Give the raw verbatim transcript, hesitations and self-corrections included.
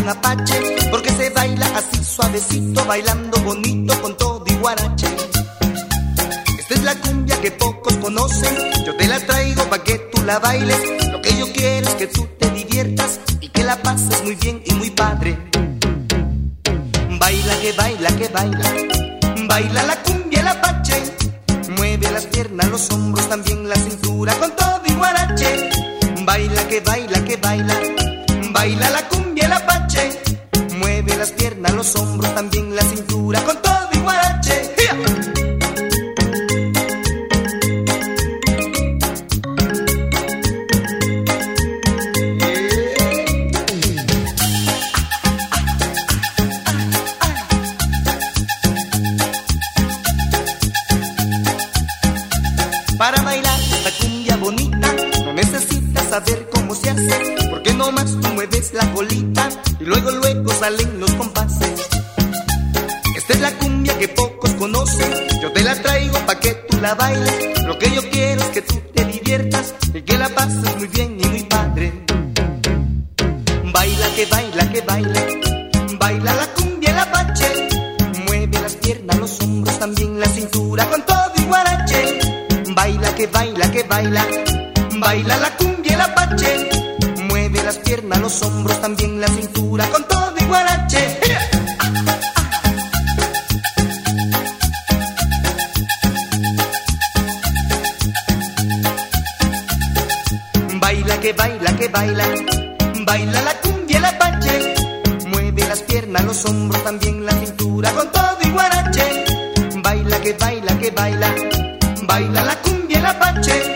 un apache, porque se baila así suavecito, bailando bonito con todo y guarache. Esta es la cumbia que pocos conocen, yo te la traigo pa' que tú la bailes. Lo que yo quiero es que tú te diviertas y que la pases muy bien y muy padre. Baila que baila que baila, baila la cumbia el apache. Mueve las piernas, los hombros, también la cintura con todo y guarache. Baila que baila que baila, baila la cumbia el apache. Mueve las piernas, los hombros, también la cintura con todo y guarache. ¡Ia! Para bailar esta cumbia bonita no necesitas saber cómo se hace, porque nomás tú mueves la colita y luego luego salen los compases. Esta es la cumbia que pocos conocen, yo te la traigo pa' que tú la bailes. Lo que yo quiero es que tú te diviertas y que la pases muy bien y muy padre. Baila que baila que baila, baila la cumbia el apache. Mueve las piernas, los hombros, también la cintura con todo y guarache. Baila que baila que baila, baila la cumbia el apache. Mueve las piernas, los hombros, también la cintura con todo y guarache. Baila que baila que baila, baila la cumbia el apache. Mueve las piernas, los hombros, también la cintura con todo y guarache. Baila que baila que baila, baila la cumbia el apache.